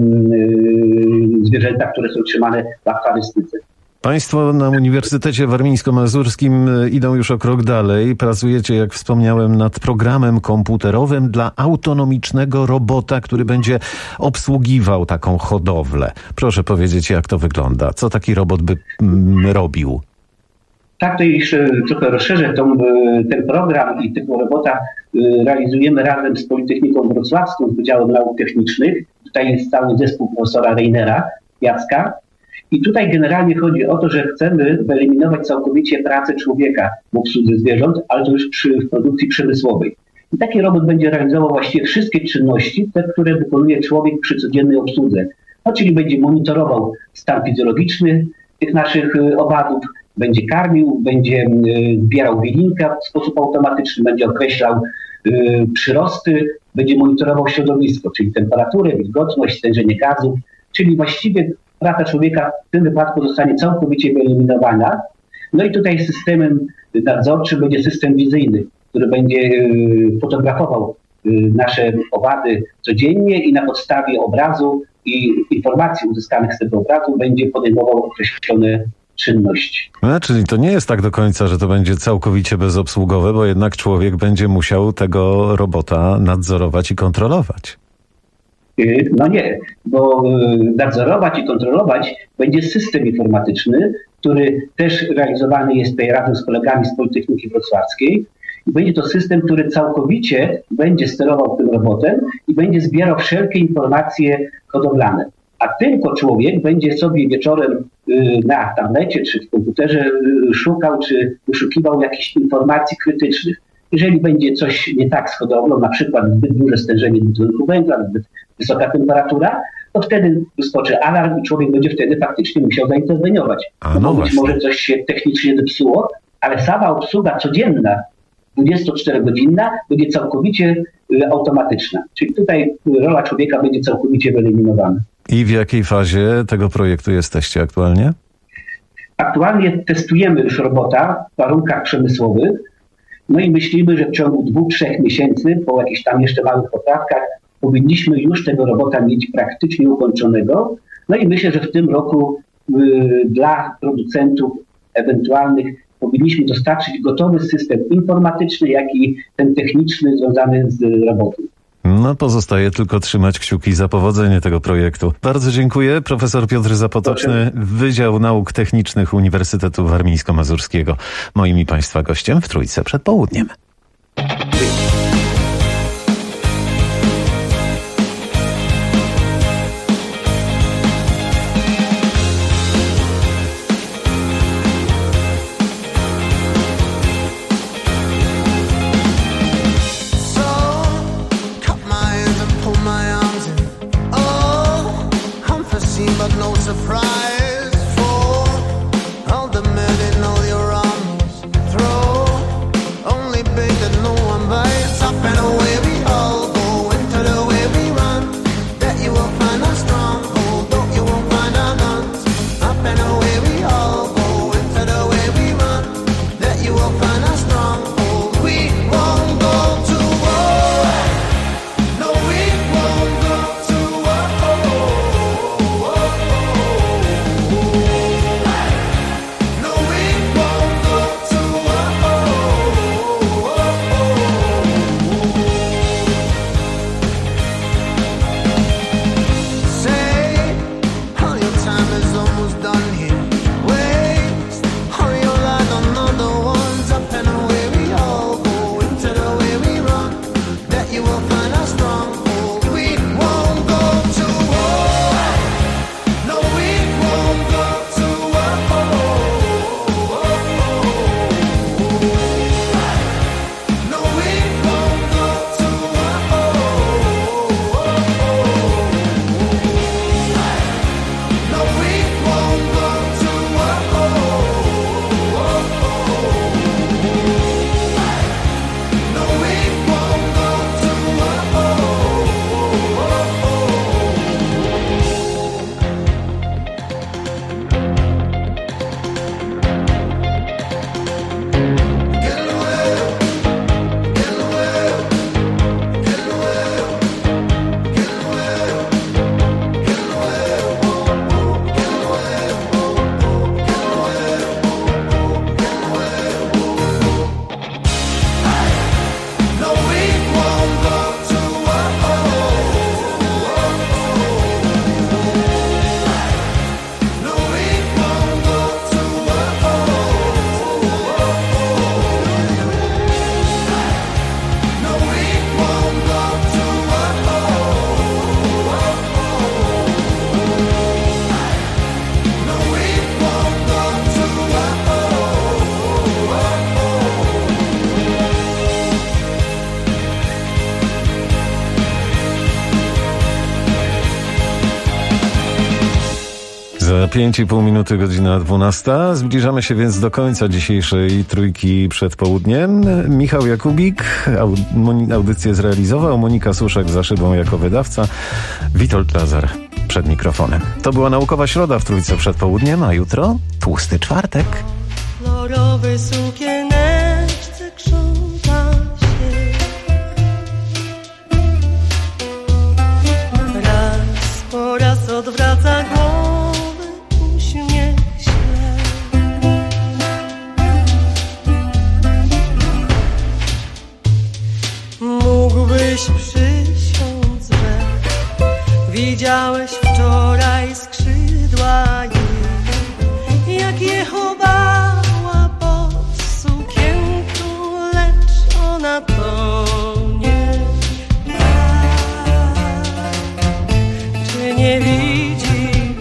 zwierzęta, które są trzymane w akwarystyce. Państwo na Uniwersytecie Warmińsko-Mazurskim idą już o krok dalej. Pracujecie, jak wspomniałem, nad programem komputerowym dla autonomicznego robota, który będzie obsługiwał taką hodowlę. Proszę powiedzieć, jak to wygląda? Co taki robot by robił? Tak, to jeszcze trochę rozszerzę ten program i tego robota realizujemy razem z Politechniką Wrocławską, z Wydziałem Nauk Technicznych. Tutaj jest cały zespół profesora Reinera, Jacka. I tutaj generalnie chodzi o to, że chcemy wyeliminować całkowicie pracę człowieka w obsłudze zwierząt, ale to już w produkcji przemysłowej. I taki robot będzie realizował właściwie wszystkie czynności, te, które wykonuje człowiek przy codziennej obsłudze. No, czyli będzie monitorował stan fizjologiczny tych naszych owadów, będzie karmił, będzie zbierał wininkę w sposób automatyczny, będzie określał przyrosty, będzie monitorował środowisko, czyli temperaturę, wilgotność, stężenie gazów, czyli właściwie praca człowieka w tym wypadku zostanie całkowicie wyeliminowana. No i tutaj systemem nadzorczym będzie system wizyjny, który będzie fotografował nasze owady codziennie i na podstawie obrazu i informacji uzyskanych z tego obrazu będzie podejmował określone czynności. No, czyli to nie jest tak do końca, że to będzie całkowicie bezobsługowe, bo jednak człowiek będzie musiał tego robota nadzorować i kontrolować. No nie, bo nadzorować i kontrolować będzie system informatyczny, który też realizowany jest tutaj razem z kolegami z Politechniki Wrocławskiej. I będzie to system, który całkowicie będzie sterował tym robotem i będzie zbierał wszelkie informacje hodowlane. A tylko człowiek będzie sobie wieczorem na tablecie czy w komputerze szukał czy wyszukiwał jakichś informacji krytycznych. Jeżeli będzie coś nie tak z hodowlą, na przykład zbyt duże stężenie dwutlenku węgla, zbyt wysoka temperatura, to wtedy wyskoczy alarm i człowiek będzie wtedy faktycznie musiał zainterweniować. Być może coś się technicznie zepsuło, ale sama obsługa codzienna, 24-godzinna, będzie całkowicie automatyczna. Czyli tutaj rola człowieka będzie całkowicie wyeliminowana. I w jakiej fazie tego projektu jesteście aktualnie? Aktualnie testujemy już robota w warunkach przemysłowych. No i myślimy, że w ciągu 2-3 miesięcy, po jakichś tam jeszcze małych poprawkach, powinniśmy już tego robota mieć praktycznie ukończonego. No i myślę, że w tym roku dla producentów ewentualnych powinniśmy dostarczyć gotowy system informatyczny, jak i ten techniczny związany z robotą. No pozostaje tylko trzymać kciuki za powodzenie tego projektu. Bardzo dziękuję. Profesor Piotr Zapotoczny, Wydział Nauk Technicznych Uniwersytetu Warmińsko-Mazurskiego. Moim i Państwa gościem w Trójce przed południem. surprise for all the men in all your armies. Throw only bait that no one bites. Up and away we all go into the way we run. Bet you will find us strong. Although you won't find our guns. Up and away we all go into the way we run. Bet you will find us strong. We won't go to war. No, we won't go to war. No, we won't go to war. Say, all your time is almost done here. Waste all your life on other ones. Up and away we all go into the way we run. That you will find us strong. We won't go to war. No, we won't go to war. No, we won't go to war. No, we won't go to war. No, we won't go to No, we won't go to war. No, we won't go to war. No, we won't go to war. No, we won't go to war. Za 5,5 minuty, godzina 12. Zbliżamy się więc do końca dzisiejszej trójki przed południem. Michał Jakubik audycję zrealizował, Monika Suszek za szybą jako wydawca, Witold Lazar przed mikrofonem. To była Naukowa Środa w trójce przed południem, a jutro Tłusty Czwartek. Kolorowy sukieneczce krząta się. Raz po raz odwraca głowę, uśmiech śle. Mógłbyś przysiąc, że widziałeś wczoraj skrzydła jej, jak je chowała pod sukienką, lecz ona to nie tak. Czy nie widzi?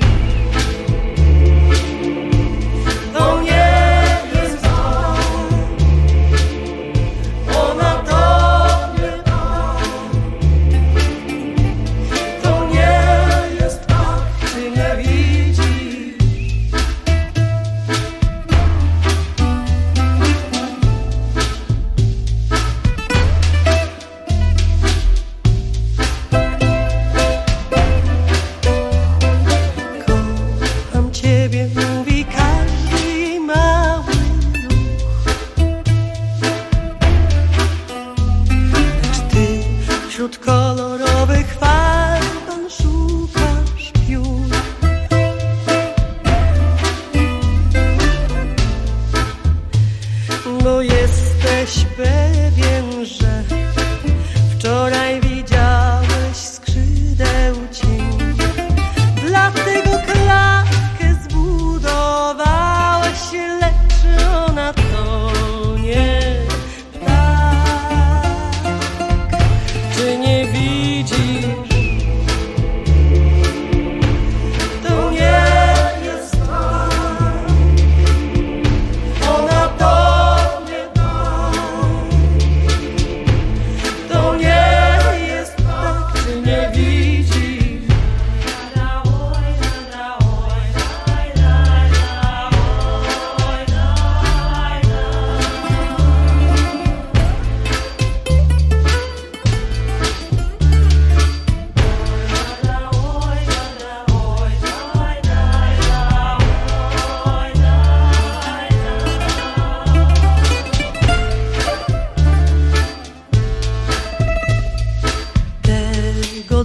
To nie jest tak. Ona to nie tak. To nie jest tak. Czy nie widzi? Kocham ciebie, mówi każdy jej mały ruch. Lecz ty wśród kolorowych farb szukasz piór. Bo jesteś pewien, że wczoraj widziałeś skrzydeł cień. Dlatego klatkę zbudowałeś, lecz ona to nie tak. Czy nie widzisz? To nie jest tak. Ona to nie tak. To nie jest tak. Czy nie widzisz?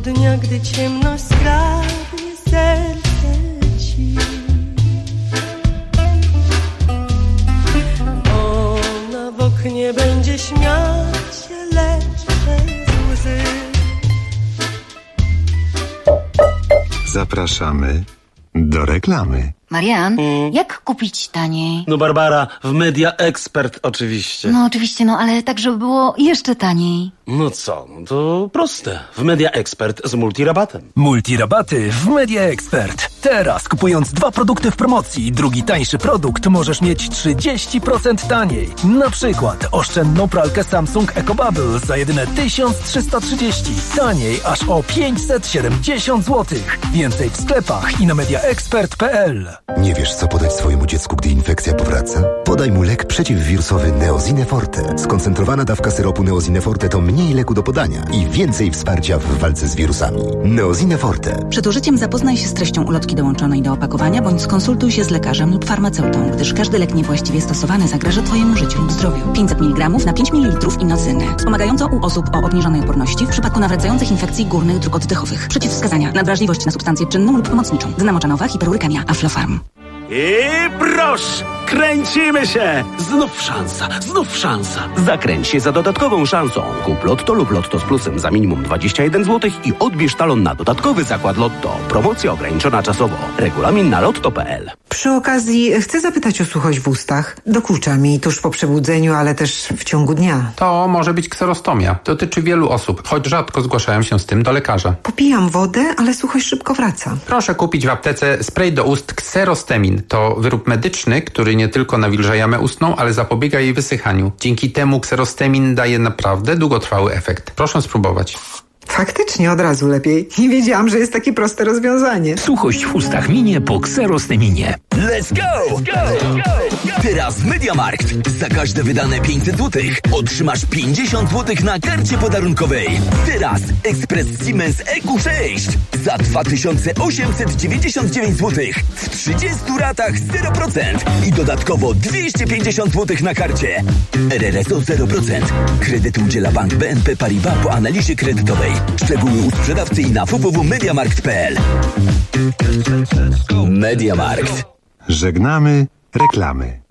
dnia, gdy ciemność skradnie serce ci. Ona w oknie będzie śmiać się, lecz przez łzy. Zapraszamy do reklamy. Marian, jak kupić taniej? No Barbara, w Media Expert oczywiście. No oczywiście, ale tak, żeby było jeszcze taniej. No co, no to proste. W Media Expert z multirabatem. Multirabaty w Media Expert. Teraz kupując 2 produkty w promocji i drugi tańszy produkt możesz mieć 30% taniej. Na przykład oszczędną pralkę Samsung EcoBubble za jedyne 1330. Taniej aż o 570 zł. Więcej w sklepach i na mediaexpert.pl. Nie wiesz, co podać swojemu dziecku, gdy infekcja powraca? Podaj mu lek przeciwwirusowy Neosine Forte. Skoncentrowana dawka syropu Neosine Forte to mniej leku do podania i więcej wsparcia w walce z wirusami. Neosine Forte. Przed użyciem zapoznaj się z treścią ulotki dołączonej do opakowania, bądź skonsultuj się z lekarzem lub farmaceutą, gdyż każdy lek niewłaściwie stosowany zagraża Twojemu życiu lub zdrowiu. 500 mg na 5 ml inocyny. Wspomagająco u osób o obniżonej odporności w przypadku nawracających infekcji górnych dróg oddechowych. Przeciwwskazania: nadwrażliwość na substancję czynną lub pomocniczą, dna moczanowa, hiperurykemia, Aflofarm. I proszę, kręcimy się! Znów szansa. Zakręć się za dodatkową szansą. Kup Lotto lub Lotto z plusem za minimum 21 zł i odbierz talon na dodatkowy zakład Lotto. Promocja ograniczona czasowo. Regulamin na lotto.pl. Przy okazji chcę zapytać o suchość w ustach. Dokucza mi tuż po przebudzeniu, ale też w ciągu dnia. To może być kserostomia. Dotyczy wielu osób, choć rzadko zgłaszają się z tym do lekarza. Popijam wodę, ale suchość szybko wraca. Proszę kupić w aptece spray do ust Kserostemin. To wyrób medyczny, który nie tylko nawilża jamę ustną, ale zapobiega jej wysychaniu. Dzięki temu Kserostemin daje naprawdę długotrwały efekt. Proszę spróbować. Faktycznie od razu lepiej. Nie wiedziałam, że jest takie proste rozwiązanie. Suchość w ustach minie po Kserosteminie. Let's go! Teraz w MediaMarkt za każde wydane 500 zł otrzymasz 50 zł na karcie podarunkowej. Teraz ekspres Siemens EQ6 za 2899 zł w 30 ratach 0% i dodatkowo 250 zł na karcie. RRSO 0%. Kredyt udziela Bank BNP Paribas po analizie kredytowej. Szczegóły u sprzedawcy i na www.mediamarkt.pl. MediaMarkt. Żegnamy reklamy.